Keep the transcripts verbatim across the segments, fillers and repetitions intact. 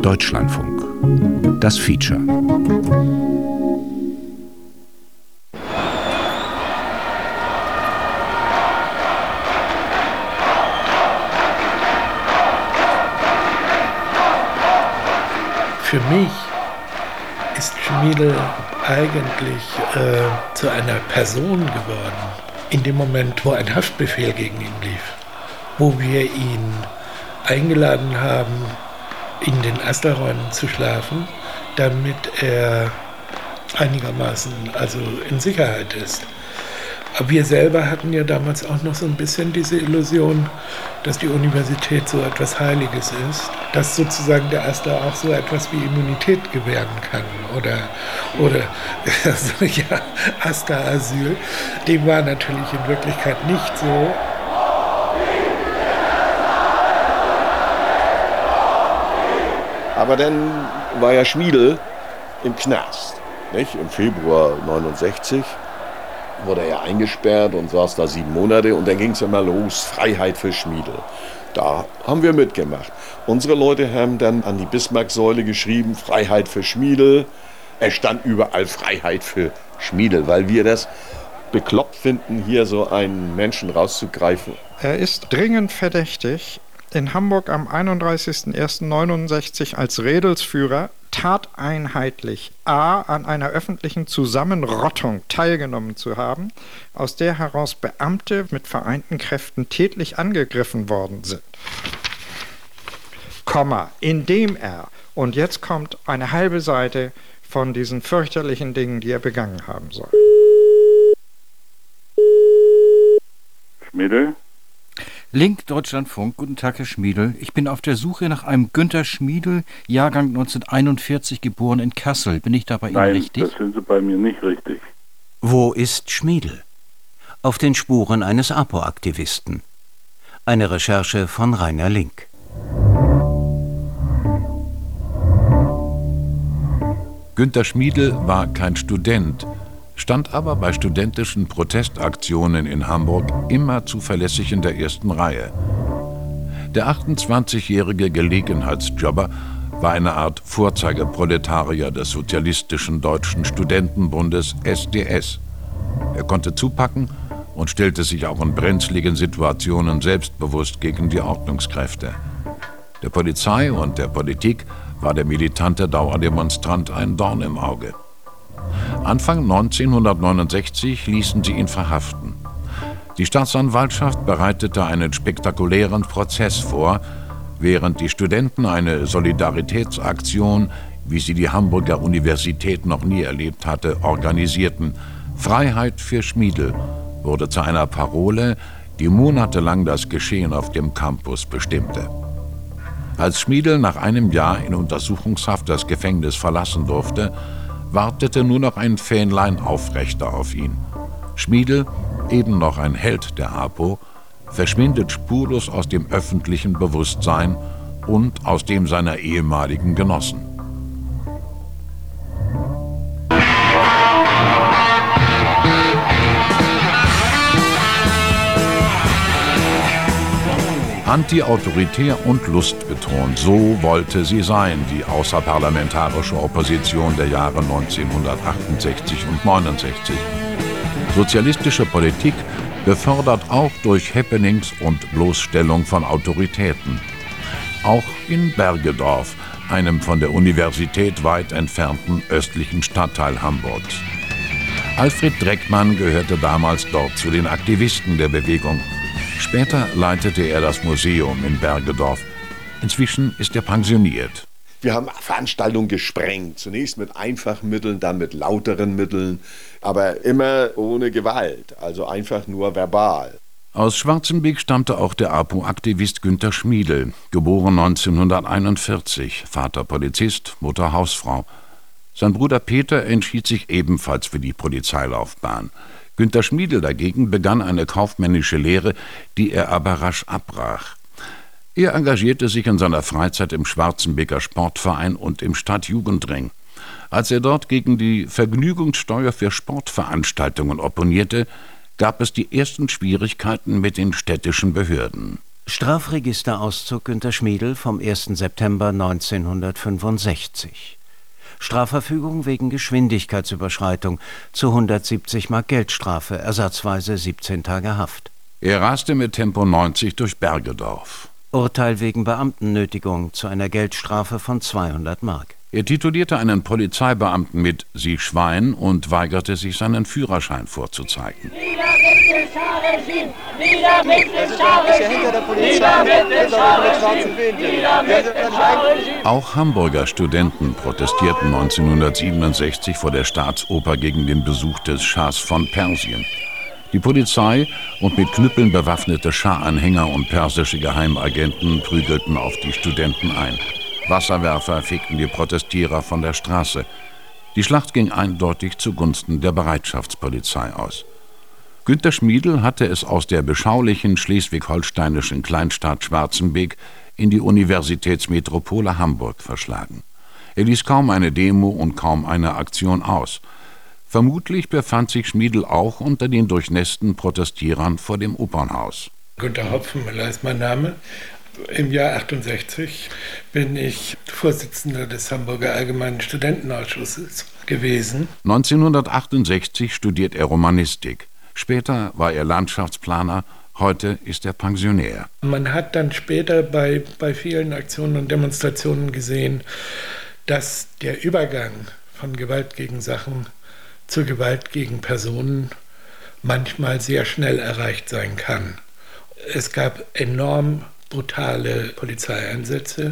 Deutschlandfunk. Das Feature. Für mich ist Schmiedl eigentlich äh, zu einer Person geworden, in dem Moment, wo ein Haftbefehl gegen ihn lief, wo wir ihn eingeladen haben, in den Asterräumen zu schlafen, damit er einigermaßen also in Sicherheit ist. Aber wir selber hatten ja damals auch noch so ein bisschen diese Illusion, dass die Universität so etwas Heiliges ist, dass sozusagen der Aster auch so etwas wie Immunität gewähren kann oder, oder also, ja, Aster-Asyl. Dem war natürlich in Wirklichkeit nicht so. Aber dann war ja Schmiedl im Knast, nicht? Im Februar neunundsechzig wurde er eingesperrt und saß da sieben Monate und dann ging es immer los, Freiheit für Schmiedl. Da haben wir mitgemacht. Unsere Leute haben dann an die Bismarck-Säule geschrieben, Freiheit für Schmiedl. Es stand überall Freiheit für Schmiedl, weil wir das bekloppt finden, hier so einen Menschen rauszugreifen. Er ist dringend verdächtig, in Hamburg am einunddreißigsten ersten neunundsechzig als Redelsführer tateinheitlich a. an einer öffentlichen Zusammenrottung teilgenommen zu haben, aus der heraus Beamte mit vereinten Kräften tätlich angegriffen worden sind, Komma, indem er, und jetzt kommt eine halbe Seite von diesen fürchterlichen Dingen, die er begangen haben soll. Schmiedl? Link, Deutschlandfunk. Guten Tag, Herr Schmiedl. Ich bin auf der Suche nach einem Günter Schmiedl, Jahrgang neunzehnhunderteinundvierzig, geboren in Kassel. Bin ich da bei Ihnen Nein, richtig? das sind Sie bei mir nicht richtig. Wo ist Schmiedl? Auf den Spuren eines APO-Aktivisten. Eine Recherche von Rainer Link. Günter Schmiedl war kein Student, stand aber bei studentischen Protestaktionen in Hamburg immer zuverlässig in der ersten Reihe. Der achtundzwanzigjährige Gelegenheitsjobber war eine Art Vorzeigeproletarier des Sozialistischen Deutschen Studentenbundes S D S. Er konnte zupacken und stellte sich auch in brenzligen Situationen selbstbewusst gegen die Ordnungskräfte. Der Polizei und der Politik war der militante Dauerdemonstrant ein Dorn im Auge. Anfang neunzehnhundertneunundsechzig ließen sie ihn verhaften. Die Staatsanwaltschaft bereitete einen spektakulären Prozess vor, während die Studenten eine Solidaritätsaktion, wie sie die Hamburger Universität noch nie erlebt hatte, organisierten. Freiheit für Schmiedl wurde zu einer Parole, die monatelang das Geschehen auf dem Campus bestimmte. Als Schmiedl nach einem Jahr in Untersuchungshaft das Gefängnis verlassen durfte, wartete nur noch ein Fähnlein aufrechter auf ihn. Schmiedl, eben noch ein Held der APO, verschwindet spurlos aus dem öffentlichen Bewusstsein und aus dem seiner ehemaligen Genossen. Anti-autoritär und lustbetont, so wollte sie sein, die außerparlamentarische Opposition der Jahre neunzehnhundertachtundsechzig und neunundsechzig. Sozialistische Politik befördert auch durch Happenings und Bloßstellung von Autoritäten. Auch in Bergedorf, einem von der Universität weit entfernten östlichen Stadtteil Hamburgs. Alfred Dreckmann gehörte damals dort zu den Aktivisten der Bewegung. Später leitete er das Museum in Bergedorf. Inzwischen ist er pensioniert. Wir haben Veranstaltungen gesprengt, zunächst mit einfachen Mitteln, dann mit lauteren Mitteln, aber immer ohne Gewalt, also einfach nur verbal. Aus Schwarzenbeck stammte auch der APO-Aktivist Günter Schmiedl, geboren neunzehnhunderteinundvierzig, Vater Polizist, Mutter Hausfrau. Sein Bruder Peter entschied sich ebenfalls für die Polizeilaufbahn. Günter Schmiedl dagegen begann eine kaufmännische Lehre, die er aber rasch abbrach. Er engagierte sich in seiner Freizeit im Schwarzenbecker Sportverein und im Stadtjugendring. Als er dort gegen die Vergnügungssteuer für Sportveranstaltungen opponierte, gab es die ersten Schwierigkeiten mit den städtischen Behörden. Strafregisterauszug Günter Schmiedl vom ersten September neunzehnhundertfünfundsechzig. Strafverfügung wegen Geschwindigkeitsüberschreitung zu hundertsiebzig Mark Geldstrafe, ersatzweise siebzehn Tage Haft. Er raste mit Tempo neunzig durch Bergedorf. Urteil wegen Beamtennötigung zu einer Geldstrafe von zweihundert Mark. Er titulierte einen Polizeibeamten mit »Sie Schwein« und weigerte sich, seinen Führerschein vorzuzeigen. Nieder mit dem Schah-Regime! Nieder mit dem Schah-Regime! Nieder mit dem Schah-Regime! Nieder mit dem Schah-Regime! Auch Hamburger Studenten protestierten neunzehnhundertsiebenundsechzig vor der Staatsoper gegen den Besuch des Schahs von Persien. Die Polizei und mit Knüppeln bewaffnete Schah-Anhänger und persische Geheimagenten prügelten auf die Studenten ein. Wasserwerfer fegten die Protestierer von der Straße. Die Schlacht ging eindeutig zugunsten der Bereitschaftspolizei aus. Günter Schmiedl hatte es aus der beschaulichen schleswig-holsteinischen Kleinstadt Schwarzenbeek in die Universitätsmetropole Hamburg verschlagen. Er ließ kaum eine Demo und kaum eine Aktion aus. Vermutlich befand sich Schmiedl auch unter den durchnässten Protestierern vor dem Opernhaus. Günter Hopfenmüller ist mein Name. Im Jahr achtundsechzig bin ich Vorsitzender des Hamburger Allgemeinen Studentenausschusses gewesen. neunzehnhundertachtundsechzig studiert er Romanistik. Später war er Landschaftsplaner, heute ist er Pensionär. Man hat dann später bei, bei vielen Aktionen und Demonstrationen gesehen, dass der Übergang von Gewalt gegen Sachen zur Gewalt gegen Personen manchmal sehr schnell erreicht sein kann. Es gab enorm brutale Polizeieinsätze,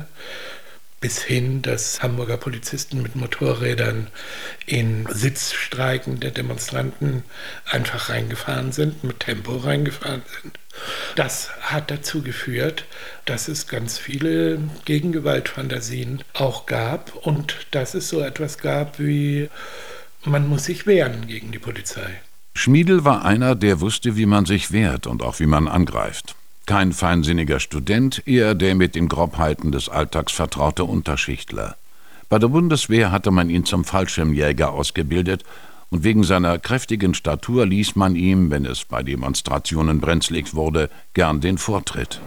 bis hin, dass Hamburger Polizisten mit Motorrädern in Sitzstreiken der Demonstranten einfach reingefahren sind, mit Tempo reingefahren sind. Das hat dazu geführt, dass es ganz viele Gegengewaltfantasien auch gab und dass es so etwas gab wie, man muss sich wehren gegen die Polizei. Schmiedl war einer, der wusste, wie man sich wehrt und auch wie man angreift. Kein feinsinniger Student, eher der mit den Grobheiten des Alltags vertraute Unterschichtler. Bei der Bundeswehr hatte man ihn zum Fallschirmjäger ausgebildet und wegen seiner kräftigen Statur ließ man ihm, wenn es bei Demonstrationen brenzlig wurde, gern den Vortritt.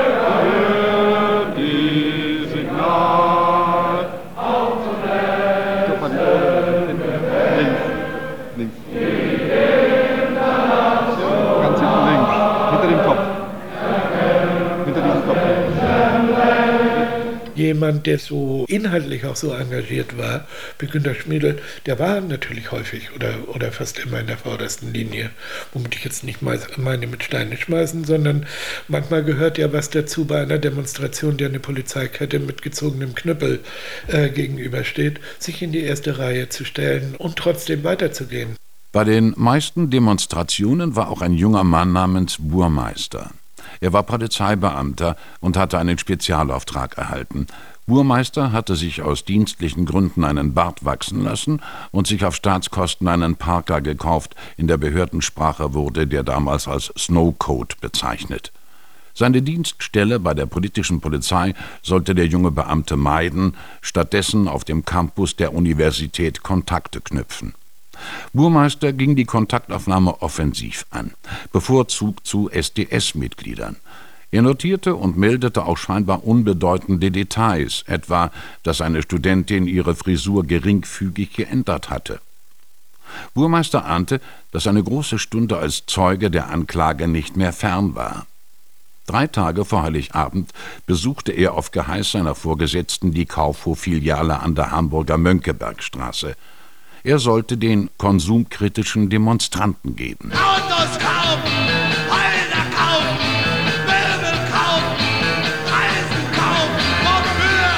Jemand, der so inhaltlich auch so engagiert war, wie Günter Schmiedl, der war natürlich häufig oder, oder fast immer in der vordersten Linie. Womit ich jetzt nicht meine mit Steine schmeißen, sondern manchmal gehört ja was dazu bei einer Demonstration, der eine Polizeikette mit gezogenem Knüppel äh, gegenübersteht, sich in die erste Reihe zu stellen und trotzdem weiterzugehen. Bei den meisten Demonstrationen war auch ein junger Mann namens Burmeister. Er war Polizeibeamter und hatte einen Spezialauftrag erhalten. Burmeister hatte sich aus dienstlichen Gründen einen Bart wachsen lassen und sich auf Staatskosten einen Parker gekauft. In der Behördensprache wurde der damals als Snowcoat bezeichnet. Seine Dienststelle bei der politischen Polizei sollte der junge Beamte meiden, stattdessen auf dem Campus der Universität Kontakte knüpfen. Burmeister ging die Kontaktaufnahme offensiv an, bevorzugt zu S D S-Mitgliedern. Er notierte und meldete auch scheinbar unbedeutende Details, etwa, dass eine Studentin ihre Frisur geringfügig geändert hatte. Burmeister ahnte, dass eine große Stunde als Zeuge der Anklage nicht mehr fern war. Drei Tage vor Heiligabend besuchte er auf Geheiß seiner Vorgesetzten die Kaufhof-Filiale an der Hamburger Mönckebergstraße. Er sollte den konsumkritischen Demonstranten geben. Autos kaufen, Häuser kaufen, Möbel kaufen, Reisen kaufen, wofür?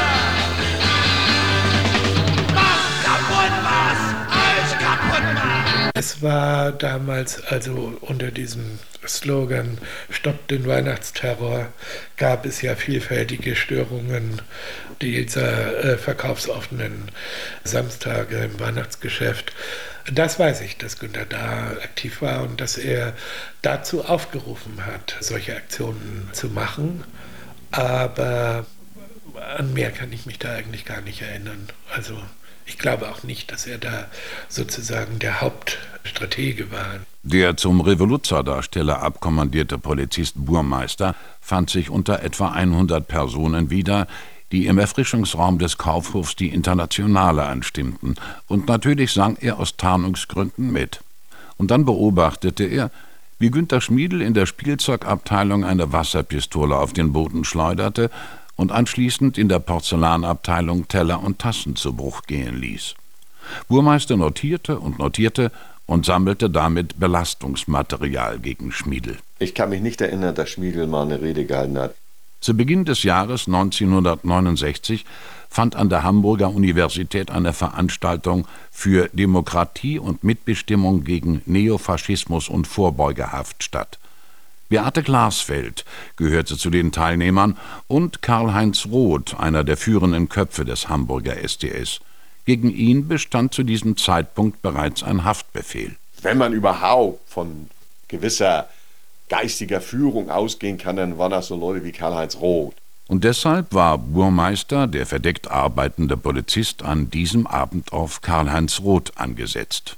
Macht kaputt, was euch kaputt macht! Es war damals also unter diesem Slogan »Stoppt den Weihnachtsterror« gab es ja vielfältige Störungen dieser äh, verkaufsoffenen Samstage im Weihnachtsgeschäft. Das weiß ich, dass Günter da aktiv war und dass er dazu aufgerufen hat, solche Aktionen zu machen. Aber an mehr kann ich mich da eigentlich gar nicht erinnern. Also ich glaube auch nicht, dass er da sozusagen der Hauptstratege war. Der zum Revoluzerdarsteller abkommandierte Polizist Burmeister fand sich unter etwa hundert Personen wieder, die im Erfrischungsraum des Kaufhofs die Internationale anstimmten, und natürlich sang er aus Tarnungsgründen mit. Und dann beobachtete er, wie Günter Schmiedl in der Spielzeugabteilung eine Wasserpistole auf den Boden schleuderte und anschließend in der Porzellanabteilung Teller und Tassen zu Bruch gehen ließ. Burmeister notierte und notierte und sammelte damit Belastungsmaterial gegen Schmiedl. Ich kann mich nicht erinnern, dass Schmiedl mal eine Rede gehalten hat. Zu Beginn des Jahres neunzehnhundertneunundsechzig fand an der Hamburger Universität eine Veranstaltung für Demokratie und Mitbestimmung gegen Neofaschismus und Vorbeugehaft statt. Beate Glasfeld gehörte zu den Teilnehmern und Karl-Heinz Roth, einer der führenden Köpfe des Hamburger S D S. Gegen ihn bestand zu diesem Zeitpunkt bereits ein Haftbefehl. Wenn man überhaupt von gewisser geistiger Führung ausgehen kann, dann waren das so Leute wie Karl-Heinz Roth. Und deshalb war Burmeister, der verdeckt arbeitende Polizist, an diesem Abend auf Karl-Heinz Roth angesetzt.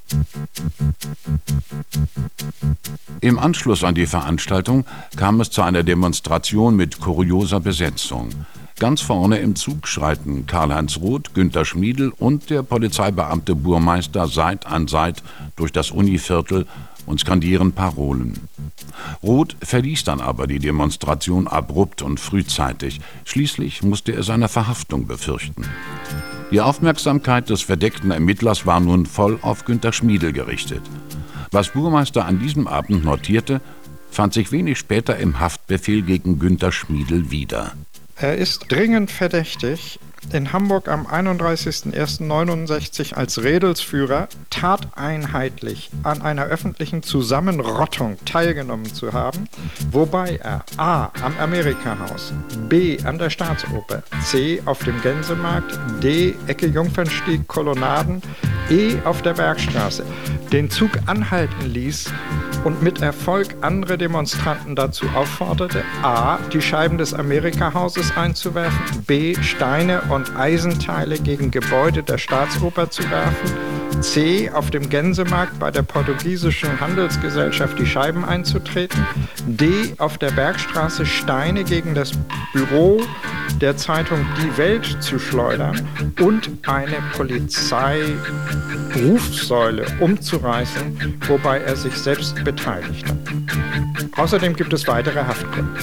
Im Anschluss an die Veranstaltung kam es zu einer Demonstration mit kurioser Besetzung. Ganz vorne im Zug schreiten Karl-Heinz Roth, Günter Schmiedl und der Polizeibeamte Burmeister Seit an Seit durch das Univiertel und skandieren Parolen. Roth verließ dann aber die Demonstration abrupt und frühzeitig. Schließlich musste er seine Verhaftung befürchten. Die Aufmerksamkeit des verdeckten Ermittlers war nun voll auf Günter Schmiedl gerichtet. Was Burmeister an diesem Abend notierte, fand sich wenig später im Haftbefehl gegen Günter Schmiedl wieder. Er ist dringend verdächtig, in Hamburg am einunddreißigsten ersten neunundsechzig als Redelsführer tateinheitlich an einer öffentlichen Zusammenrottung teilgenommen zu haben, wobei er a. am Amerikahaus, b. an der Staatsoper, c. auf dem Gänsemarkt, d. Ecke Jungfernstieg, Kolonnaden, e. auf der Bergstraße den Zug anhalten ließ und mit Erfolg andere Demonstranten dazu aufforderte, a. die Scheiben des Amerikahauses einzuwerfen, b. Steine und Eisenteile gegen Gebäude der Staatsoper zu werfen, c. auf dem Gänsemarkt bei der portugiesischen Handelsgesellschaft die Scheiben einzutreten, d. auf der Bergstraße Steine gegen das Büro der Zeitung Die Welt zu schleudern und eine Polizeirufsäule umzureißen, wobei er sich selbst beteiligte. Außerdem gibt es weitere Haftgründe.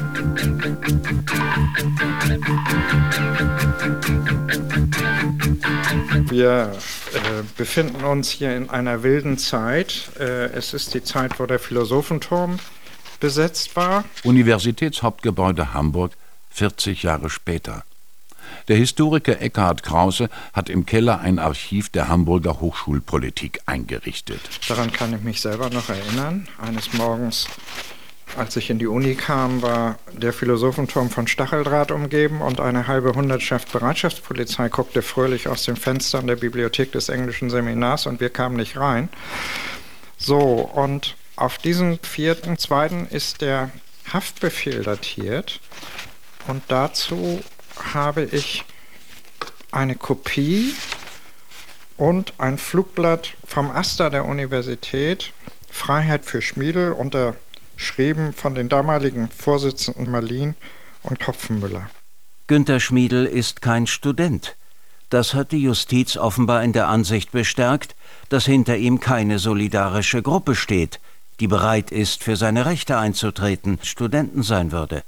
Wir äh, befinden uns hier in einer wilden Zeit. Äh, es ist die Zeit, wo der Philosophenturm besetzt war. Universitätshauptgebäude Hamburg, vierzig Jahre später. Der Historiker Eckhard Krause hat im Keller ein Archiv der Hamburger Hochschulpolitik eingerichtet. Daran kann ich mich selber noch erinnern. Eines Morgens, als ich in die Uni kam, war der Philosophenturm von Stacheldraht umgeben und eine halbe Hundertschaft Bereitschaftspolizei guckte fröhlich aus den Fenstern der Bibliothek des englischen Seminars und wir kamen nicht rein. So, und auf diesen vierten zweiten ist der Haftbefehl datiert und dazu habe ich eine Kopie und ein Flugblatt vom AStA der Universität, Freiheit für Schmiedl, unterschrieben von den damaligen Vorsitzenden Malin und Kopfenmüller. Günter Schmiedl ist kein Student. Das hat die Justiz offenbar in der Ansicht bestärkt, dass hinter ihm keine solidarische Gruppe steht, die bereit ist, für seine Rechte einzutreten, Studenten sein würde.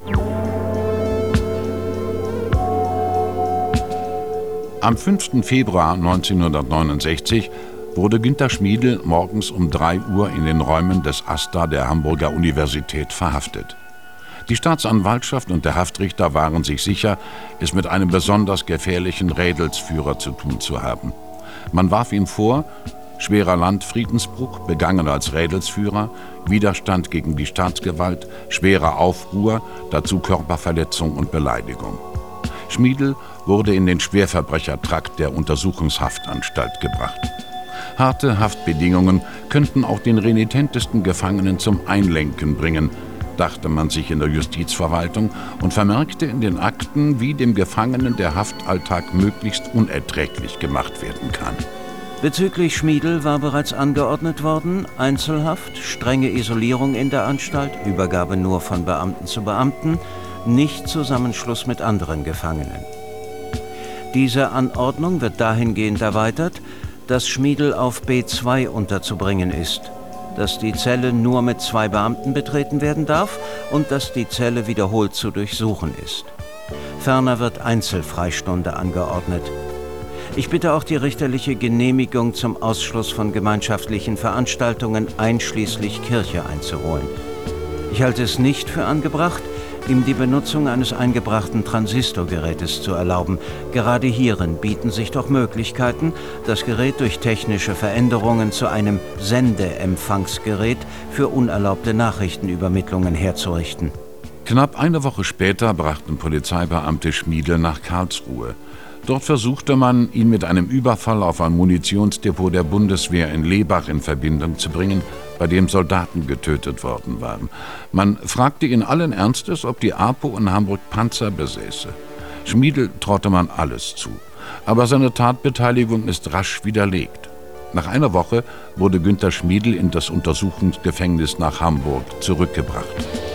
Am fünften Februar neunzehnhundertneunundsechzig wurde Günter Schmiedl morgens um drei Uhr in den Räumen des AStA der Hamburger Universität verhaftet. Die Staatsanwaltschaft und der Haftrichter waren sich sicher, es mit einem besonders gefährlichen Rädelsführer zu tun zu haben. Man warf ihm vor, schwerer Landfriedensbruch, begangen als Rädelsführer, Widerstand gegen die Staatsgewalt, schwerer Aufruhr, dazu Körperverletzung und Beleidigung. Schmiedl wurde in den Schwerverbrechertrakt der Untersuchungshaftanstalt gebracht. Harte Haftbedingungen könnten auch den renitentesten Gefangenen zum Einlenken bringen, dachte man sich in der Justizverwaltung und vermerkte in den Akten, wie dem Gefangenen der Haftalltag möglichst unerträglich gemacht werden kann. Bezüglich Schmiedl war bereits angeordnet worden, Einzelhaft, strenge Isolierung in der Anstalt, Übergabe nur von Beamten zu Beamten, nicht Zusammenschluss mit anderen Gefangenen. Diese Anordnung wird dahingehend erweitert, dass Schmiedl auf B zwei unterzubringen ist, dass die Zelle nur mit zwei Beamten betreten werden darf und dass die Zelle wiederholt zu durchsuchen ist. Ferner wird Einzelfreistunde angeordnet. Ich bitte auch die richterliche Genehmigung zum Ausschluss von gemeinschaftlichen Veranstaltungen einschließlich Kirche einzuholen. Ich halte es nicht für angebracht, ihm die Benutzung eines eingebrachten Transistorgerätes zu erlauben. Gerade hierin bieten sich doch Möglichkeiten, das Gerät durch technische Veränderungen zu einem Sendeempfangsgerät für unerlaubte Nachrichtenübermittlungen herzurichten. Knapp eine Woche später brachten Polizeibeamte Schmiedl nach Karlsruhe. Dort versuchte man, ihn mit einem Überfall auf ein Munitionsdepot der Bundeswehr in Lebach in Verbindung zu bringen, bei dem Soldaten getötet worden waren. Man fragte ihn allen Ernstes, ob die APO in Hamburg Panzer besäße. Schmiedl traute man alles zu. Aber seine Tatbeteiligung ist rasch widerlegt. Nach einer Woche wurde Günter Schmiedl in das Untersuchungsgefängnis nach Hamburg zurückgebracht.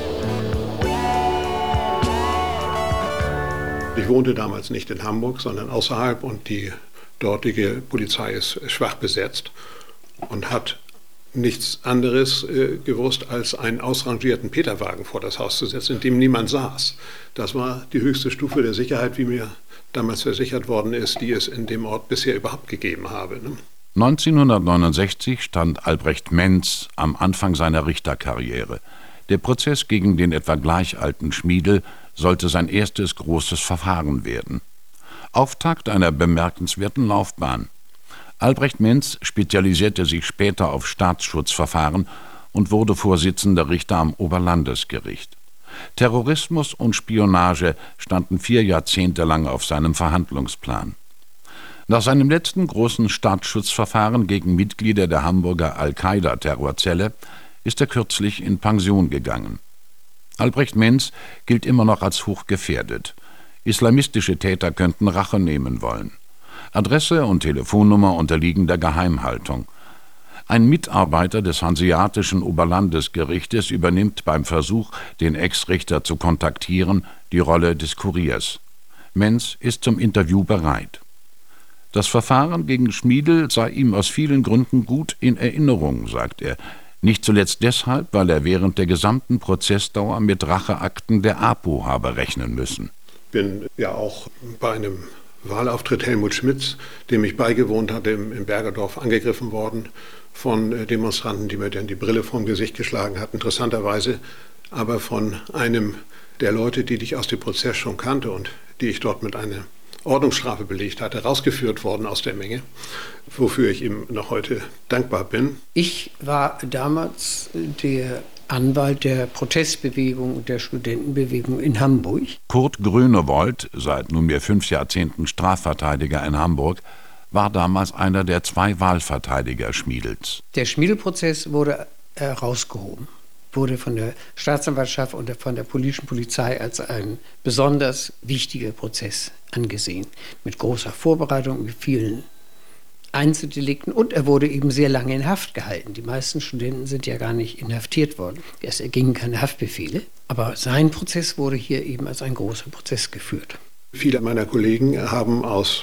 Ich wohnte damals nicht in Hamburg, sondern außerhalb, und die dortige Polizei ist schwach besetzt und hat nichts anderes äh, gewusst, als einen ausrangierten Peterwagen vor das Haus zu setzen, in dem niemand saß. Das war die höchste Stufe der Sicherheit, wie mir damals versichert worden ist, die es in dem Ort bisher überhaupt gegeben habe. Ne? neunzehnhundertneunundsechzig stand Albrecht Menz am Anfang seiner Richterkarriere. Der Prozess gegen den etwa gleich alten Schmiedl sollte sein erstes großes Verfahren werden. Auftakt einer bemerkenswerten Laufbahn. Albrecht Menz spezialisierte sich später auf Staatsschutzverfahren und wurde Vorsitzender Richter am Oberlandesgericht. Terrorismus und Spionage standen vier Jahrzehnte lang auf seinem Verhandlungsplan. Nach seinem letzten großen Staatsschutzverfahren gegen Mitglieder der Hamburger Al-Qaida-Terrorzelle ist er kürzlich in Pension gegangen. Albrecht Menz gilt immer noch als hochgefährdet. Islamistische Täter könnten Rache nehmen wollen. Adresse und Telefonnummer unterliegen der Geheimhaltung. Ein Mitarbeiter des Hanseatischen Oberlandesgerichtes übernimmt beim Versuch, den Ex-Richter zu kontaktieren, die Rolle des Kuriers. Menz ist zum Interview bereit. Das Verfahren gegen Schmiedl sei ihm aus vielen Gründen gut in Erinnerung, sagt er. Nicht zuletzt deshalb, weil er während der gesamten Prozessdauer mit Racheakten der APO habe rechnen müssen. Ich bin ja auch bei einem Wahlauftritt Helmut Schmidts, dem ich beigewohnt hatte, im, im Bergerdorf angegriffen worden von äh, Demonstranten, die mir dann die Brille vom Gesicht geschlagen hatten, interessanterweise, aber von einem der Leute, die ich aus dem Prozess schon kannte und die ich dort mit einer Ordnungsstrafe belegt hatte, rausgeführt worden aus der Menge, wofür ich ihm noch heute dankbar bin. Ich war damals der Anwalt der Protestbewegung und der Studentenbewegung in Hamburg. Kurt Grönewold, seit nunmehr fünf Jahrzehnten Strafverteidiger in Hamburg, war damals einer der zwei Wahlverteidiger Schmiedls. Der Schmiedl-Prozess wurde herausgehoben, wurde von der Staatsanwaltschaft und von der politischen Polizei als ein besonders wichtiger Prozess angesehen. Mit großer Vorbereitung, mit vielen Einzeldelikten, und er wurde eben sehr lange in Haft gehalten. Die meisten Studenten sind ja gar nicht inhaftiert worden. Es ergingen keine Haftbefehle, aber sein Prozess wurde hier eben als ein großer Prozess geführt. Viele meiner Kollegen haben aus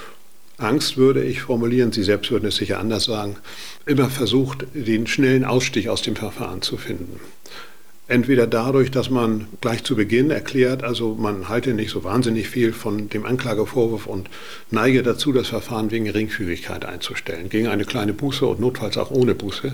Angst, würde ich formulieren, Sie selbst würden es sicher anders sagen, immer versucht, den schnellen Ausstieg aus dem Verfahren zu finden. Entweder dadurch, dass man gleich zu Beginn erklärt, also man halte nicht so wahnsinnig viel von dem Anklagevorwurf und neige dazu, das Verfahren wegen Geringfügigkeit einzustellen, gegen eine kleine Buße und notfalls auch ohne Buße.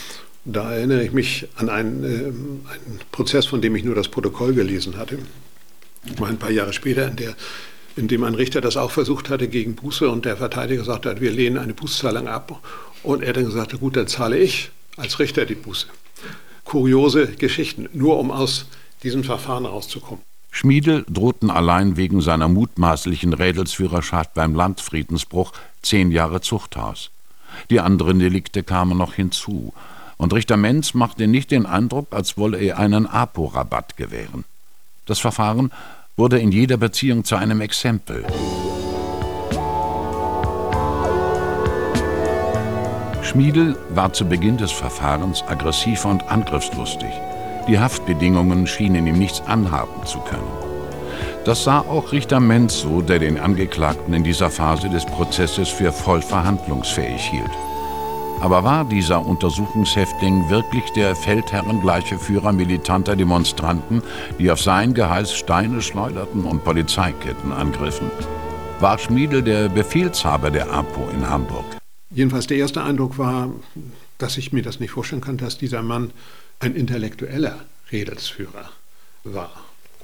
Da erinnere ich mich an einen, äh, einen Prozess, von dem ich nur das Protokoll gelesen hatte, mal ein paar Jahre später, in, der, in dem ein Richter das auch versucht hatte gegen Buße und der Verteidiger sagte, wir lehnen eine Bußzahlung ab, und er dann gesagt hat, gut, dann zahle ich als Richter die Buße. Kuriose Geschichten, nur um aus diesem Verfahren rauszukommen. Schmiedl drohten allein wegen seiner mutmaßlichen Rädelsführerschaft beim Landfriedensbruch zehn Jahre Zuchthaus. Die anderen Delikte kamen noch hinzu, und Richter Menz machte nicht den Eindruck, als wolle er einen APO-Rabatt gewähren. Das Verfahren wurde in jeder Beziehung zu einem Exempel. Schmiedl war zu Beginn des Verfahrens aggressiv und angriffslustig. Die Haftbedingungen schienen ihm nichts anhaben zu können. Das sah auch Richter Menz so, der den Angeklagten in dieser Phase des Prozesses für voll verhandlungsfähig hielt. Aber war dieser Untersuchungshäftling wirklich der feldherrengleiche Führer militanter Demonstranten, die auf sein Geheiß Steine schleuderten und Polizeiketten angriffen? War Schmiedl der Befehlshaber der APO in Hamburg? Jedenfalls der erste Eindruck war, dass ich mir das nicht vorstellen kann, dass dieser Mann ein intellektueller Redelsführer war.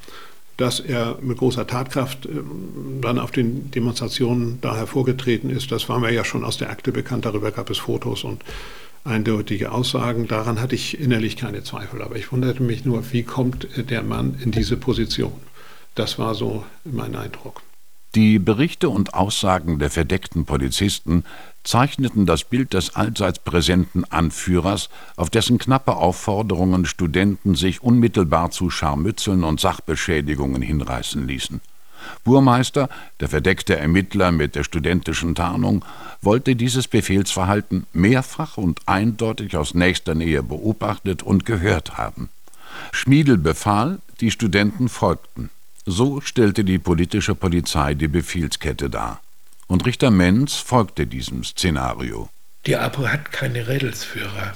Dass er mit großer Tatkraft äh, dann auf den Demonstrationen da hervorgetreten ist, das war mir ja schon aus der Akte bekannt. Darüber gab es Fotos und eindeutige Aussagen. Daran hatte ich innerlich keine Zweifel. Aber ich wunderte mich nur, wie kommt der Mann in diese Position? Das war so mein Eindruck. Die Berichte und Aussagen der verdeckten Polizisten zeichneten das Bild des allseits präsenten Anführers, auf dessen knappe Aufforderungen Studenten sich unmittelbar zu Scharmützeln und Sachbeschädigungen hinreißen ließen. Burmeister, der verdeckte Ermittler mit der studentischen Tarnung, wollte dieses Befehlsverhalten mehrfach und eindeutig aus nächster Nähe beobachtet und gehört haben. Schmiedl befahl, die Studenten folgten. So stellte die politische Polizei die Befehlskette dar. Und Richter Menz folgte diesem Szenario. Die APO hat keine Redelsführer.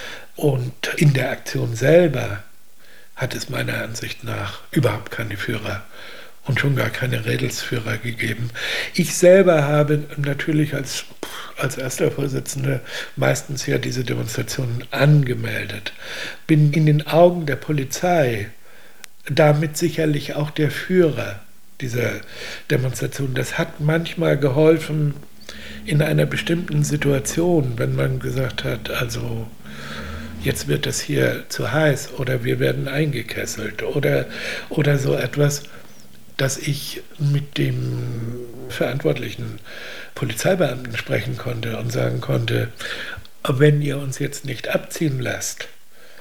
Und in der Aktion selber hat es meiner Ansicht nach überhaupt keine Führer und schon gar keine Redelsführer gegeben. Ich selber habe natürlich als, als erster Vorsitzender meistens ja diese Demonstrationen angemeldet. Bin in den Augen der Polizei damit sicherlich auch der Führer dieser Demonstration. Das hat manchmal geholfen in einer bestimmten Situation, wenn man gesagt hat, also jetzt wird es hier zu heiß oder wir werden eingekesselt oder, oder so etwas, dass ich mit dem verantwortlichen Polizeibeamten sprechen konnte und sagen konnte, wenn ihr uns jetzt nicht abziehen lasst,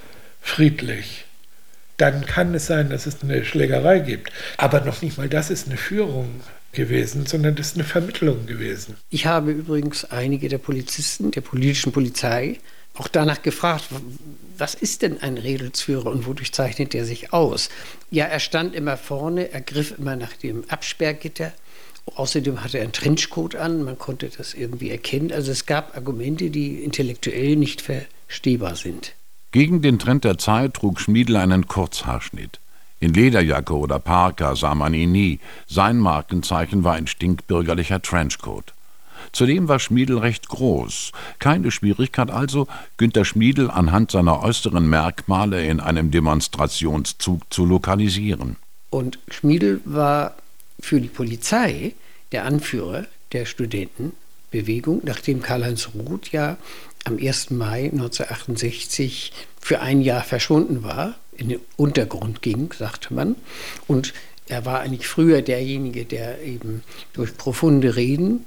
friedlich, dann kann es sein, dass es eine Schlägerei gibt. Aber noch nicht mal das ist eine Führung gewesen, sondern das ist eine Vermittlung gewesen. Ich habe übrigens einige der Polizisten, der politischen Polizei, auch danach gefragt, was ist denn ein Redelsführer und wodurch zeichnet er sich aus? Ja, er stand immer vorne, er griff immer nach dem Absperrgitter. Außerdem hatte er einen Trenchcoat an, man konnte das irgendwie erkennen. Also es gab Argumente, die intellektuell nicht verstehbar sind. Gegen den Trend der Zeit trug Schmiedl einen Kurzhaarschnitt. In Lederjacke oder Parker sah man ihn nie. Sein Markenzeichen war ein stinkbürgerlicher Trenchcoat. Zudem war Schmiedl recht groß. Keine Schwierigkeit also, Günter Schmiedl anhand seiner äußeren Merkmale in einem Demonstrationszug zu lokalisieren. Und Schmiedl war für die Polizei der Anführer der Studentenbewegung, nachdem Karl-Heinz Ruth ja am ersten Mai neunzehnhundertachtundsechzig für ein Jahr verschwunden war, in den Untergrund ging, sagte man. Und er war eigentlich früher derjenige, der eben durch profunde Reden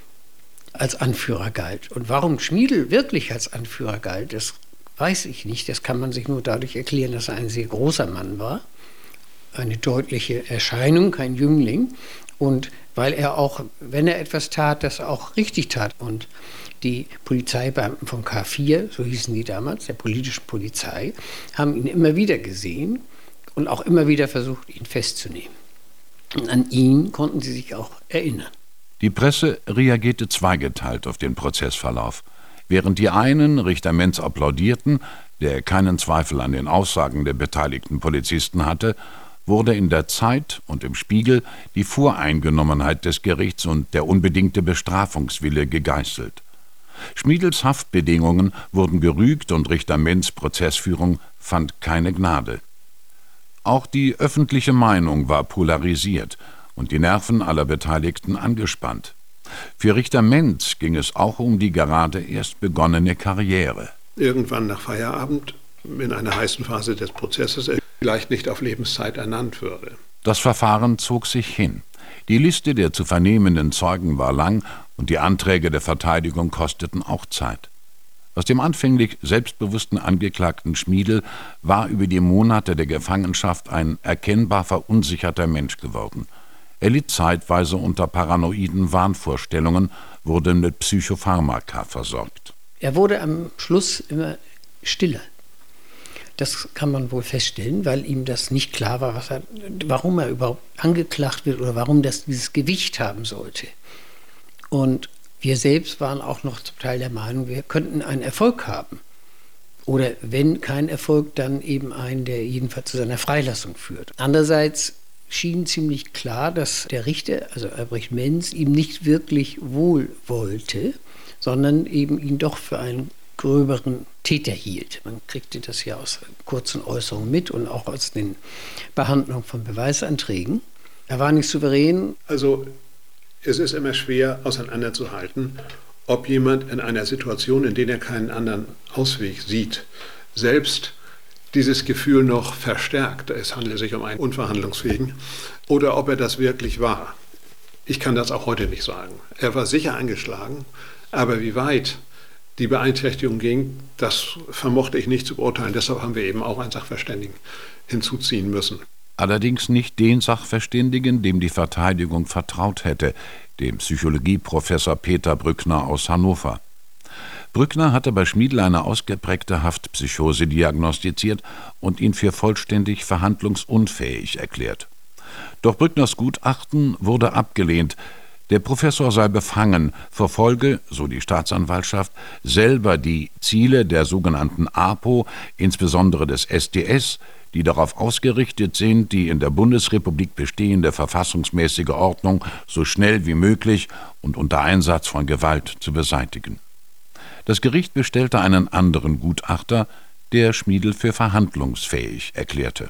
als Anführer galt. Und warum Schmiedl wirklich als Anführer galt, das weiß ich nicht. Das kann man sich nur dadurch erklären, dass er ein sehr großer Mann war. Eine deutliche Erscheinung, kein Jüngling. Und weil er auch, wenn er etwas tat, das auch richtig tat. Und die Polizeibeamten von K vier, so hießen die damals, der politischen Polizei, haben ihn immer wieder gesehen und auch immer wieder versucht, ihn festzunehmen. Und an ihn konnten sie sich auch erinnern. Die Presse reagierte zweigeteilt auf den Prozessverlauf. Während die einen Richter Menz applaudierten, der keinen Zweifel an den Aussagen der beteiligten Polizisten hatte, wurde in der Zeit und im Spiegel die Voreingenommenheit des Gerichts und der unbedingte Bestrafungswille gegeißelt. Schmiedls Haftbedingungen wurden gerügt und Richter Menz' Prozessführung fand keine Gnade. Auch die öffentliche Meinung war polarisiert und die Nerven aller Beteiligten angespannt. Für Richter Menz ging es auch um die gerade erst begonnene Karriere. Irgendwann nach Feierabend, in einer heißen Phase des Prozesses, vielleicht nicht auf Lebenszeit ernannt würde. Das Verfahren zog sich hin. Die Liste der zu vernehmenden Zeugen war lang und die Anträge der Verteidigung kosteten auch Zeit. Aus dem anfänglich selbstbewussten Angeklagten Schmiedl war über die Monate der Gefangenschaft ein erkennbar verunsicherter Mensch geworden. Er litt zeitweise unter paranoiden Wahnvorstellungen, wurde mit Psychopharmaka versorgt. Er wurde am Schluss immer stiller. Das kann man wohl feststellen, weil ihm das nicht klar war, was er, warum er überhaupt angeklagt wird oder warum das dieses Gewicht haben sollte. Und wir selbst waren auch noch zum Teil der Meinung, wir könnten einen Erfolg haben. Oder wenn kein Erfolg, dann eben einen, der jedenfalls zu seiner Freilassung führt. Andererseits schien ziemlich klar, dass der Richter, also Albrecht Menz, ihm nicht wirklich wohl wollte, sondern eben ihn doch für einen gröberen Täter hielt. Man kriegte das ja aus kurzen Äußerungen mit und auch aus den Behandlungen von Beweisanträgen. Er war nicht souverän. Also es ist immer schwer auseinanderzuhalten, ob jemand in einer Situation, in der er keinen anderen Ausweg sieht, selbst dieses Gefühl noch verstärkt, es handelt sich um einen Unverhandlungsfähigen, oder ob er das wirklich war. Ich kann das auch heute nicht sagen. Er war sicher angeschlagen, aber wie weit die Beeinträchtigung ging, das vermochte ich nicht zu beurteilen. Deshalb haben wir eben auch einen Sachverständigen hinzuziehen müssen. Allerdings nicht den Sachverständigen, dem die Verteidigung vertraut hätte, dem Psychologieprofessor Peter Brückner aus Hannover. Brückner hatte bei Schmiedl eine ausgeprägte Haftpsychose diagnostiziert und ihn für vollständig verhandlungsunfähig erklärt. Doch Brückners Gutachten wurde abgelehnt. Der Professor sei befangen, verfolge, so die Staatsanwaltschaft, selber die Ziele der sogenannten APO, insbesondere des S D S, die darauf ausgerichtet sind, die in der Bundesrepublik bestehende verfassungsmäßige Ordnung so schnell wie möglich und unter Einsatz von Gewalt zu beseitigen. Das Gericht bestellte einen anderen Gutachter, der Schmiedl für verhandlungsfähig erklärte.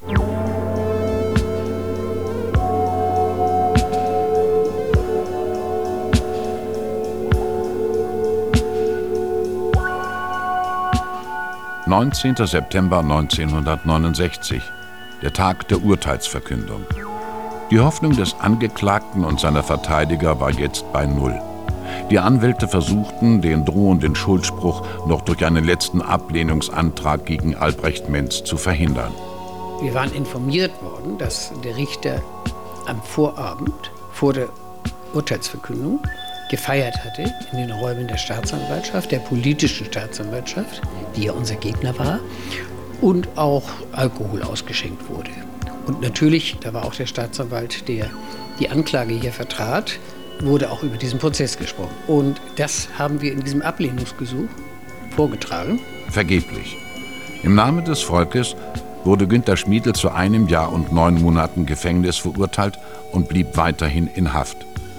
neunzehnter September neunzehnhundertneunundsechzig, der Tag der Urteilsverkündung. Die Hoffnung des Angeklagten und seiner Verteidiger war jetzt bei Null. Die Anwälte versuchten, den drohenden Schuldspruch noch durch einen letzten Ablehnungsantrag gegen Albrecht Menz zu verhindern. Wir waren informiert worden, dass der Richter am Vorabend vor der Urteilsverkündung gefeiert hatte in den Räumen der Staatsanwaltschaft, der politischen Staatsanwaltschaft, die ja unser Gegner war, und auch Alkohol ausgeschenkt wurde. Und natürlich, da war auch der Staatsanwalt, der die Anklage hier vertrat, wurde auch über diesen Prozess gesprochen. Und das haben wir in diesem Ablehnungsgesuch vorgetragen. Vergeblich. Im Namen des Volkes wurde Günter Schmiedl zu einem Jahr und neun Monaten Gefängnis verurteilt und blieb weiterhin in Haft.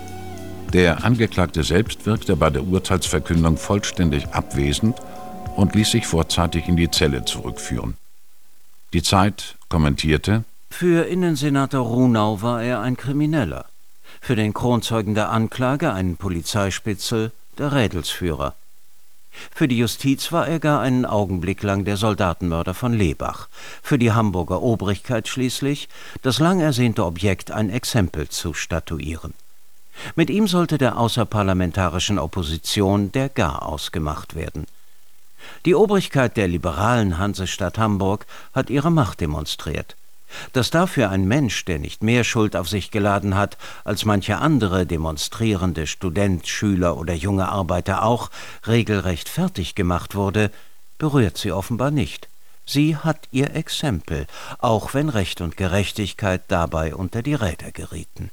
Der Angeklagte selbst wirkte bei der Urteilsverkündung vollständig abwesend und ließ sich vorzeitig in die Zelle zurückführen. Die Zeit kommentierte: Für Innensenator Runau war er ein Krimineller, für den Kronzeugen der Anklage ein Polizeispitzel, der Rädelsführer. Für die Justiz war er gar einen Augenblick lang der Soldatenmörder von Lebach, für die Hamburger Obrigkeit schließlich das lang ersehnte Objekt, ein Exempel zu statuieren. Mit ihm sollte der außerparlamentarischen Opposition der Garaus gemacht werden. Die Obrigkeit der liberalen Hansestadt Hamburg hat ihre Macht demonstriert. Dass dafür ein Mensch, der nicht mehr Schuld auf sich geladen hat, als manche andere demonstrierende Student, Schüler oder junge Arbeiter auch, regelrecht fertig gemacht wurde, berührt sie offenbar nicht. Sie hat ihr Exempel, auch wenn Recht und Gerechtigkeit dabei unter die Räder gerieten.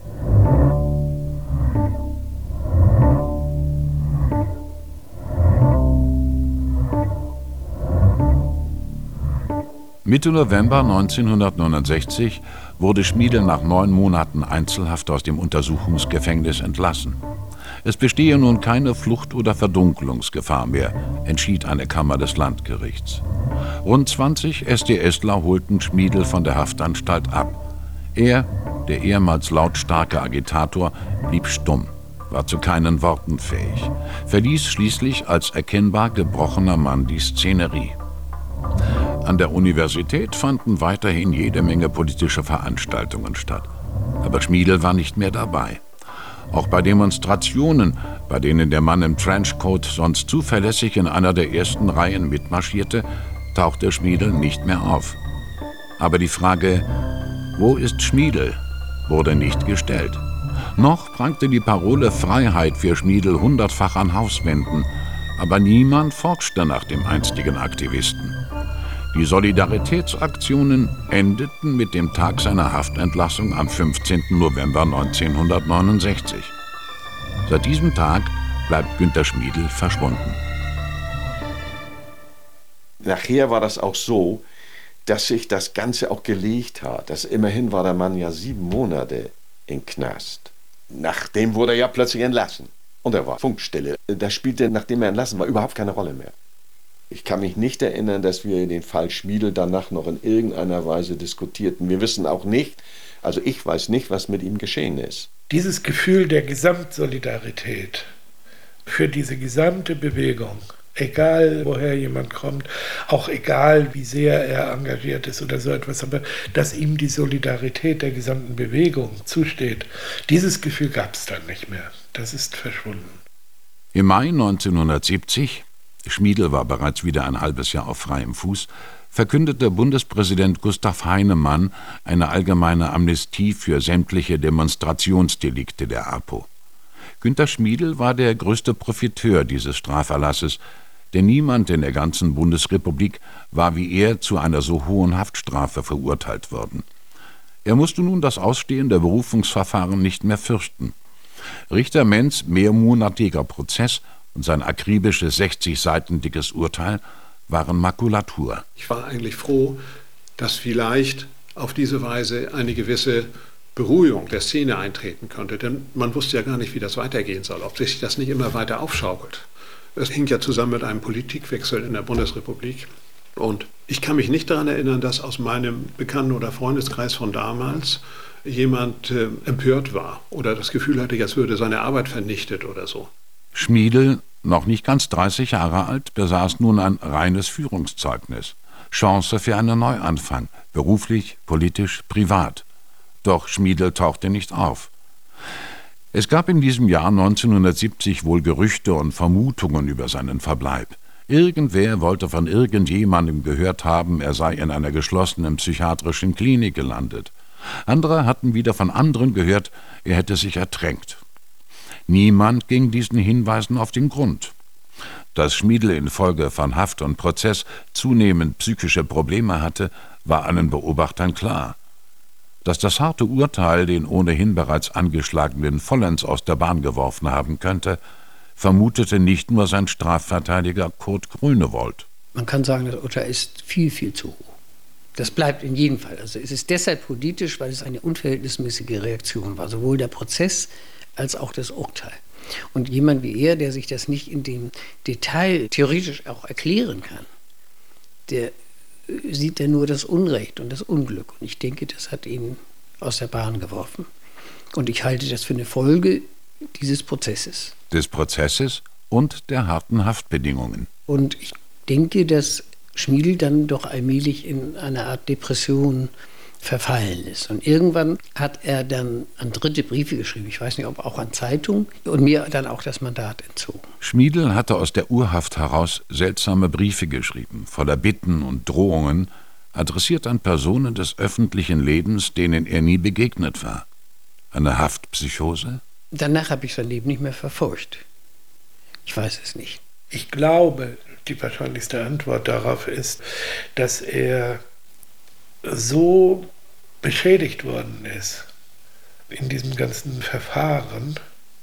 Mitte November neunzehnhundertneunundsechzig wurde Schmiedl nach neun Monaten Einzelhaft aus dem Untersuchungsgefängnis entlassen. Es bestehe nun keine Flucht- oder Verdunkelungsgefahr mehr, entschied eine Kammer des Landgerichts. Rund zwanzig SdSler holten Schmiedl von der Haftanstalt ab. Er, der ehemals lautstarke Agitator, blieb stumm, war zu keinen Worten fähig, verließ schließlich als erkennbar gebrochener Mann die Szenerie. An der Universität fanden weiterhin jede Menge politische Veranstaltungen statt. Aber Schmiedl war nicht mehr dabei. Auch bei Demonstrationen, bei denen der Mann im Trenchcoat sonst zuverlässig in einer der ersten Reihen mitmarschierte, tauchte Schmiedl nicht mehr auf. Aber die Frage, wo ist Schmiedl, wurde nicht gestellt. Noch prangte die Parole Freiheit für Schmiedl hundertfach an Hauswänden. Aber niemand forschte nach dem einstigen Aktivisten. Die Solidaritätsaktionen endeten mit dem Tag seiner Haftentlassung am fünfzehnten November neunzehnhundertneunundsechzig. Seit diesem Tag bleibt Günter Schmiedl verschwunden. Nachher war das auch so, dass sich das Ganze auch gelegt hat. Das, immerhin war der Mann ja sieben Monate im Knast. Nachdem wurde er ja plötzlich entlassen. Und er war Funkstille. Das spielte, nachdem er entlassen war, überhaupt keine Rolle mehr. Ich kann mich nicht erinnern, dass wir den Fall Schmiedl danach noch in irgendeiner Weise diskutierten. Wir wissen auch nicht, also ich weiß nicht, was mit ihm geschehen ist. Dieses Gefühl der Gesamtsolidarität für diese gesamte Bewegung, egal woher jemand kommt, auch egal wie sehr er engagiert ist oder so etwas, aber dass ihm die Solidarität der gesamten Bewegung zusteht, dieses Gefühl gab es dann nicht mehr. Das ist verschwunden. Im Mai neunzehnhundertsiebzig, Schmiedl war bereits wieder ein halbes Jahr auf freiem Fuß, verkündete Bundespräsident Gustav Heinemann eine allgemeine Amnestie für sämtliche Demonstrationsdelikte der APO. Günter Schmiedl war der größte Profiteur dieses Straferlasses, denn niemand in der ganzen Bundesrepublik war wie er zu einer so hohen Haftstrafe verurteilt worden. Er musste nun das Ausstehen der Berufungsverfahren nicht mehr fürchten. Richter Menz' mehrmonatiger Prozess und sein akribisches sechzig Seiten dickes Urteil waren Makulatur. Ich war eigentlich froh, dass vielleicht auf diese Weise eine gewisse Beruhigung der Szene eintreten konnte, denn man wusste ja gar nicht, wie das weitergehen soll, ob sich das nicht immer weiter aufschaukelt. Es hing ja zusammen mit einem Politikwechsel in der Bundesrepublik. Und ich kann mich nicht daran erinnern, dass aus meinem Bekannten- oder Freundeskreis von damals jemand äh, empört war oder das Gefühl hatte, jetzt würde seine Arbeit vernichtet oder so. Schmiedl, noch nicht ganz dreißig Jahre alt, besaß nun ein reines Führungszeugnis. Chance für einen Neuanfang, beruflich, politisch, privat. Doch Schmiedl tauchte nicht auf. Es gab in diesem Jahr neunzehnhundertsiebzig wohl Gerüchte und Vermutungen über seinen Verbleib. Irgendwer wollte von irgendjemandem gehört haben, er sei in einer geschlossenen psychiatrischen Klinik gelandet. Andere hatten wieder von anderen gehört, er hätte sich ertränkt. Niemand ging diesen Hinweisen auf den Grund. Dass Schmiedl infolge von Haft und Prozess zunehmend psychische Probleme hatte, war allen Beobachtern klar. Dass das harte Urteil den ohnehin bereits angeschlagenen vollends aus der Bahn geworfen haben könnte, vermutete nicht nur sein Strafverteidiger Kurt Grünewold. Man kann sagen, das Urteil ist viel, viel zu hoch. Das bleibt in jedem Fall. Also es ist deshalb politisch, weil es eine unverhältnismäßige Reaktion war, sowohl der Prozess als auch das Urteil. Und jemand wie er, der sich das nicht in dem Detail theoretisch auch erklären kann, der sieht er nur das Unrecht und das Unglück. Und ich denke, das hat ihn aus der Bahn geworfen. Und ich halte das für eine Folge dieses Prozesses. Des Prozesses und der harten Haftbedingungen. Und ich denke, dass Schmiedl dann doch allmählich in eine Art Depression verfallen ist. Und irgendwann hat er dann an dritte Briefe geschrieben, ich weiß nicht, ob auch an Zeitungen, und mir dann auch das Mandat entzogen. Schmiedl hatte aus der Urhaft heraus seltsame Briefe geschrieben, voller Bitten und Drohungen, adressiert an Personen des öffentlichen Lebens, denen er nie begegnet war. Eine Haftpsychose? Danach habe ich sein Leben nicht mehr verfolgt. Ich weiß es nicht. Ich glaube, die wahrscheinlichste Antwort darauf ist, dass er so beschädigt worden ist in diesem ganzen Verfahren,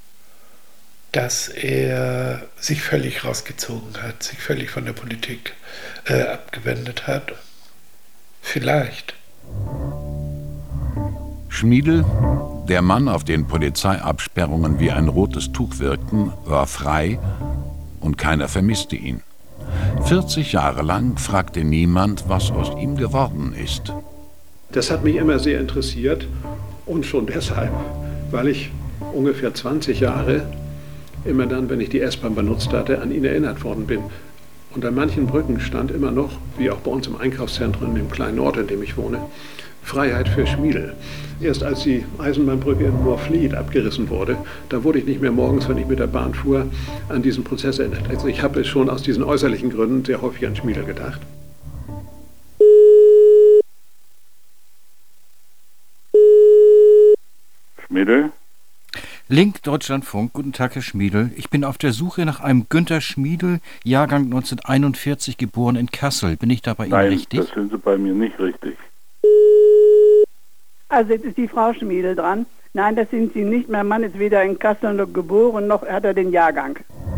dass er sich völlig rausgezogen hat, sich völlig von der Politik äh, abgewendet hat. Vielleicht. Schmiedl, der Mann, auf den Polizeiabsperrungen wie ein rotes Tuch wirkten, war frei und keiner vermisste ihn. vierzig Jahre lang fragte niemand, was aus ihm geworden ist. Das hat mich immer sehr interessiert und schon deshalb, weil ich ungefähr zwanzig Jahre immer dann, wenn ich die S-Bahn benutzt hatte, an ihn erinnert worden bin. Und an manchen Brücken stand immer noch, wie auch bei uns im Einkaufszentrum, in dem kleinen Ort, in dem ich wohne, Freiheit für Schmiedl. Erst als die Eisenbahnbrücke in Moorfleet abgerissen wurde, da wurde ich nicht mehr morgens, wenn ich mit der Bahn fuhr, an diesen Prozess erinnert. Also ich habe schon aus diesen äußerlichen Gründen sehr häufig an Schmiedl gedacht. Schmiedl? Link Deutschlandfunk, guten Tag, Herr Schmiedel. Ich bin auf der Suche nach einem Günter Schmiedel, Jahrgang neunzehnhunderteinundvierzig, geboren in Kassel. Bin ich da bei Ihnen Nein, richtig? Nein, das sind Sie bei mir nicht richtig. Also jetzt ist die Frau Schmiedel dran. Nein, das sind Sie nicht. Mein Mann ist weder in Kassel noch geboren, noch hat er den Jahrgang.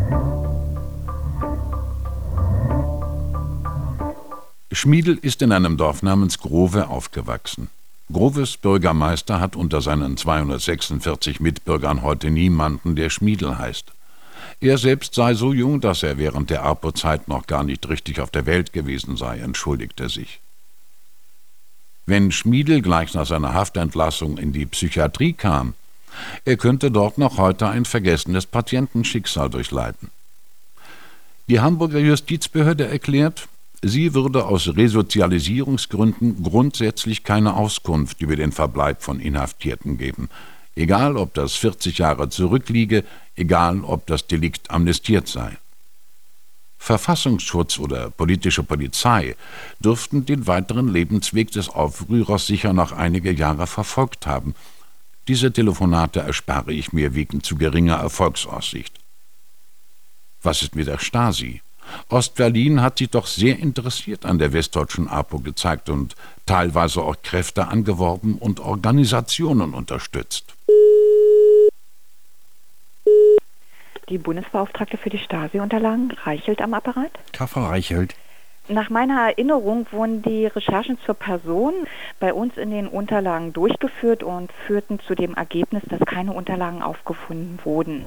Schmiedel ist in einem Dorf namens Grove aufgewachsen. Groves Bürgermeister hat unter seinen zweihundertsechsundvierzig Mitbürgern heute niemanden, der Schmiedel heißt. Er selbst sei so jung, dass er während der APO-Zeit noch gar nicht richtig auf der Welt gewesen sei, entschuldigt er sich. Wenn Schmiedel gleich nach seiner Haftentlassung in die Psychiatrie kam, er könnte dort noch heute ein vergessenes Patientenschicksal durchleiden. Die Hamburger Justizbehörde erklärt, sie würde aus Resozialisierungsgründen grundsätzlich keine Auskunft über den Verbleib von Inhaftierten geben, egal ob das vierzig Jahre zurückliege, egal ob das Delikt amnestiert sei. Verfassungsschutz oder politische Polizei dürften den weiteren Lebensweg des Aufrührers sicher noch einige Jahre verfolgt haben. Diese Telefonate erspare ich mir wegen zu geringer Erfolgsaussicht. Was ist mit der Stasi? Ostberlin hat sich doch sehr interessiert an der westdeutschen APO gezeigt und teilweise auch Kräfte angeworben und Organisationen unterstützt. Die Bundesbeauftragte für die Stasi-Unterlagen, Reichelt am Apparat? Tag, Frau Reichelt. Nach meiner Erinnerung wurden die Recherchen zur Person bei uns in den Unterlagen durchgeführt und führten zu dem Ergebnis, dass keine Unterlagen aufgefunden wurden.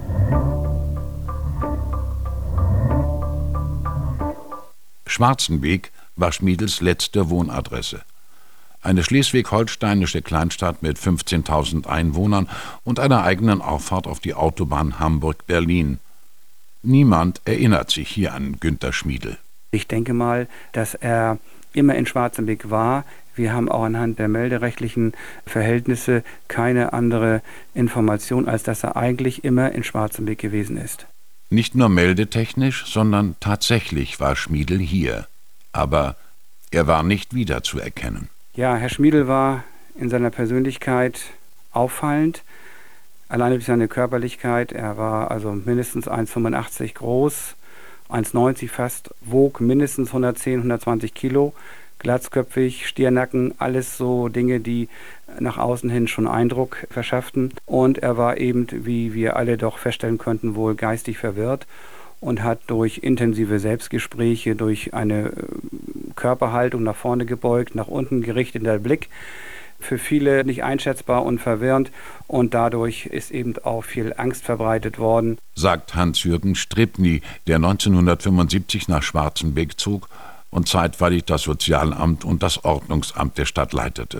Schwarzenbek war Schmiedels letzte Wohnadresse. Eine schleswig-holsteinische Kleinstadt mit fünfzehntausend Einwohnern und einer eigenen Auffahrt auf die Autobahn Hamburg-Berlin. Niemand erinnert sich hier an Günter Schmiedel. Ich denke mal, dass er immer in Schwarzenbek war. Wir haben auch anhand der melderechtlichen Verhältnisse keine andere Information, als dass er eigentlich immer in Schwarzenbek gewesen ist. Nicht nur meldetechnisch, sondern tatsächlich war Schmiedel hier. Aber er war nicht wiederzuerkennen. Ja, Herr Schmiedel war in seiner Persönlichkeit auffallend, alleine durch seine Körperlichkeit. Er war also mindestens eins Komma fünfundachtzig groß, eins Komma neunzig fast, wog mindestens hundertzehn, hundertzwanzig Kilo, glatzköpfig, Stiernacken, alles so Dinge, die nach außen hin schon Eindruck verschafften. Und er war eben, wie wir alle doch feststellen konnten, wohl geistig verwirrt und hat durch intensive Selbstgespräche, durch eine Körperhaltung nach vorne gebeugt, nach unten gerichteter Blick, für viele nicht einschätzbar und verwirrend, und dadurch ist eben auch viel Angst verbreitet worden, sagt Hans-Jürgen Stribny, der neunzehnhundertfünfundsiebzig nach Schwarzenbek zog und zeitweilig das Sozialamt und das Ordnungsamt der Stadt leitete.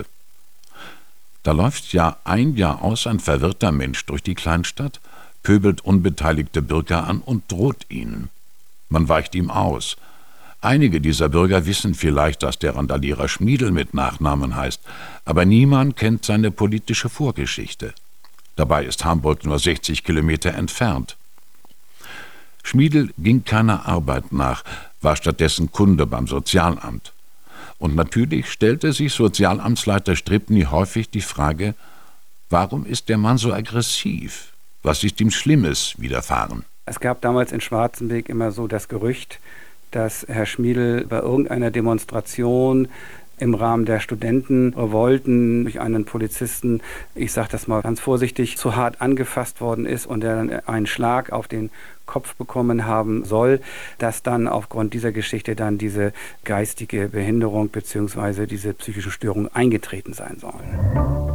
Da läuft ja ein Jahr aus ein verwirrter Mensch durch die Kleinstadt, pöbelt unbeteiligte Bürger an und droht ihnen. Man weicht ihm aus. Einige dieser Bürger wissen vielleicht, dass der Randalierer Schmiedel mit Nachnamen heißt, aber niemand kennt seine politische Vorgeschichte. Dabei ist Hamburg nur sechzig Kilometer entfernt. Schmiedel ging keiner Arbeit nach, war stattdessen Kunde beim Sozialamt. Und natürlich stellte sich Sozialamtsleiter Stribny häufig die Frage, warum ist der Mann so aggressiv? Was ist ihm Schlimmes widerfahren? Es gab damals in Schwarzenbek immer so das Gerücht, dass Herr Schmiedel bei irgendeiner Demonstration im Rahmen der Studentenrevolten durch einen Polizisten, ich sage das mal ganz vorsichtig, zu hart angefasst worden ist und er dann einen Schlag auf den Kopf bekommen haben soll, dass dann aufgrund dieser Geschichte dann diese geistige Behinderung bzw. diese psychische Störung eingetreten sein sollen.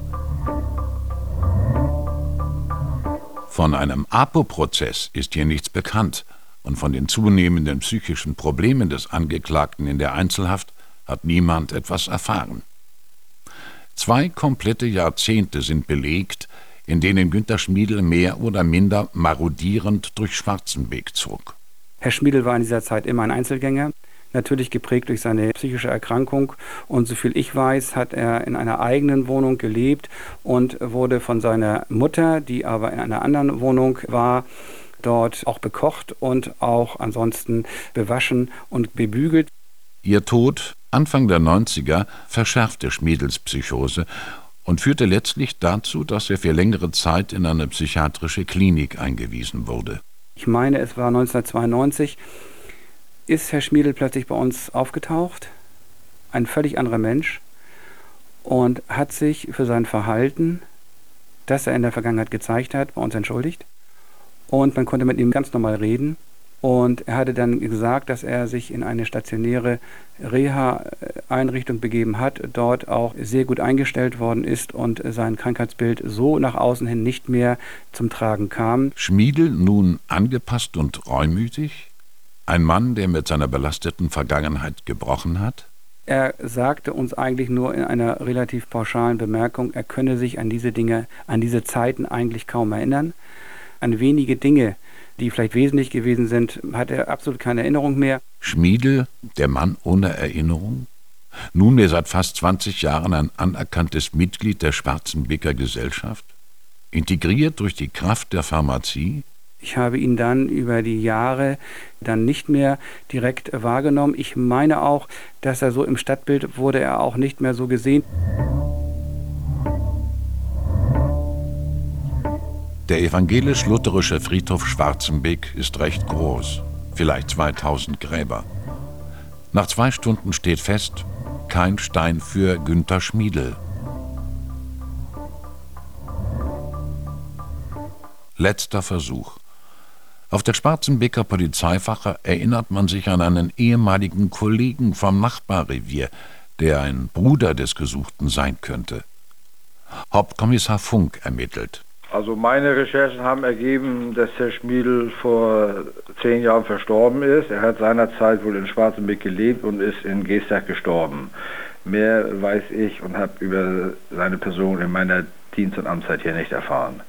Von einem APO-Prozess ist hier nichts bekannt und von den zunehmenden psychischen Problemen des Angeklagten in der Einzelhaft hat niemand etwas erfahren. Zwei komplette Jahrzehnte sind belegt, in denen Günter Schmiedel mehr oder minder marodierend durch Schwarzenbek zog. Herr Schmiedel war in dieser Zeit immer ein Einzelgänger, natürlich geprägt durch seine psychische Erkrankung, und soviel ich weiß, hat er in einer eigenen Wohnung gelebt und wurde von seiner Mutter, die aber in einer anderen Wohnung war, dort auch bekocht und auch ansonsten bewaschen und bebügelt. Ihr Tod Anfang der neunziger verschärfte Schmiedels Psychose und führte letztlich dazu, dass er für längere Zeit in eine psychiatrische Klinik eingewiesen wurde. Ich meine, es war neunzehnhundertzweiundneunzig, ist Herr Schmiedl plötzlich bei uns aufgetaucht, ein völlig anderer Mensch, und hat sich für sein Verhalten, das er in der Vergangenheit gezeigt hat, bei uns entschuldigt. Und man konnte mit ihm ganz normal reden. Und er hatte dann gesagt, dass er sich in eine stationäre Reha-Einrichtung begeben hat, dort auch sehr gut eingestellt worden ist und sein Krankheitsbild so nach außen hin nicht mehr zum Tragen kam. Schmiedl nun angepasst und reumütig? Ein Mann, der mit seiner belasteten Vergangenheit gebrochen hat? Er sagte uns eigentlich nur in einer relativ pauschalen Bemerkung, er könne sich an diese Dinge, an diese Zeiten eigentlich kaum erinnern. An wenige Dinge, die vielleicht wesentlich gewesen sind, hat er absolut keine Erinnerung mehr. Schmiedl, der Mann ohne Erinnerung? Nunmehr seit fast zwanzig Jahren ein anerkanntes Mitglied der Schwarzenbeker Gesellschaft? Integriert durch die Kraft der Pharmazie? Ich habe ihn dann über die Jahre dann nicht mehr direkt wahrgenommen. Ich meine auch, dass er so im Stadtbild wurde er auch nicht mehr so gesehen. Der evangelisch-lutherische Friedhof Schwarzenbeck ist recht groß, vielleicht zweitausend Gräber. Nach zwei Stunden steht fest, kein Stein für Günter Schmiedl. Letzter Versuch. Auf der Schwarzenbeker Polizeiwache erinnert man sich an einen ehemaligen Kollegen vom Nachbarrevier, der ein Bruder des Gesuchten sein könnte. Hauptkommissar Funk ermittelt. Also meine Recherchen haben ergeben, dass Herr Schmiedl vor zehn Jahren verstorben ist. Er hat seinerzeit wohl in Schwarzenbeck gelebt und ist in Geestach gestorben. Mehr weiß ich und habe über seine Person in meiner Dienst- und Amtszeit hier nicht erfahren.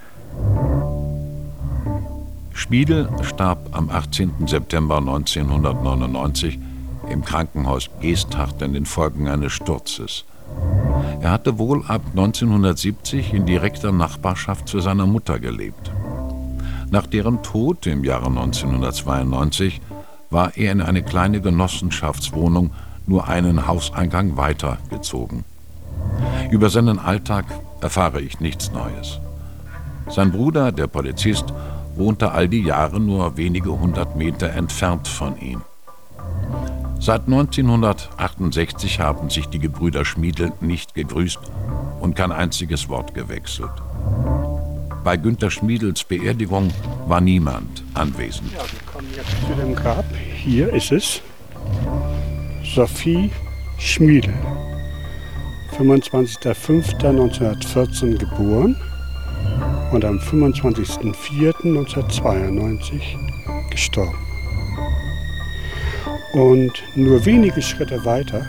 Schmiedl starb am achtzehnten September neunzehnhundertneunundneunzig im Krankenhaus Geestach an den Folgen eines Sturzes. Er hatte wohl ab neunzehnhundertsiebzig in direkter Nachbarschaft zu seiner Mutter gelebt. Nach deren Tod im Jahre neunzehnhundertzweiundneunzig war er in eine kleine Genossenschaftswohnung nur einen Hauseingang weiter gezogen. Über seinen Alltag erfahre ich nichts Neues. Sein Bruder, der Polizist, wohnte all die Jahre nur wenige hundert Meter entfernt von ihm. Seit neunzehnhundertachtundsechzig haben sich die Gebrüder Schmiedl nicht gegrüßt und kein einziges Wort gewechselt. Bei Günter Schmiedls Beerdigung war niemand anwesend. Ja, wir kommen jetzt zu dem Grab. Hier ist es. Sophie Schmiedl, fünfundzwanzigster fünfter neunzehnhundertvierzehn geboren und am fünfundzwanzigster vierter neunzehnhundertzweiundneunzig gestorben. Und nur wenige Schritte weiter,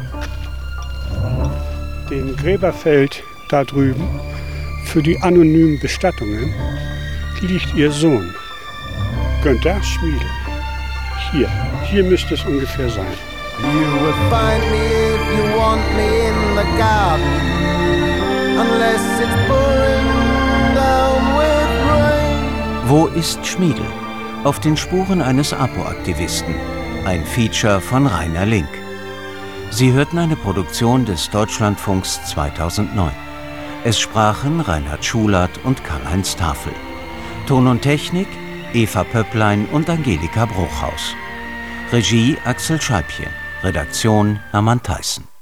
dem Gräberfeld da drüben, für die anonymen Bestattungen, liegt ihr Sohn, Günter Schmiedl. Hier, hier müsste es ungefähr sein. You will find me if you want me in the garden, unless it's pouring down with rain. Wo ist Schmiedl? Auf den Spuren eines APO-Aktivisten. Ein Feature von Rainer Link. Sie hörten eine Produktion des Deutschlandfunks zweitausendneun. Es sprachen Reinhard Schulert und Karl-Heinz Tafel. Ton und Technik Eva Pöpplein und Angelika Bruchhaus. Regie Axel Scheibchen. Redaktion Hermann Theissen.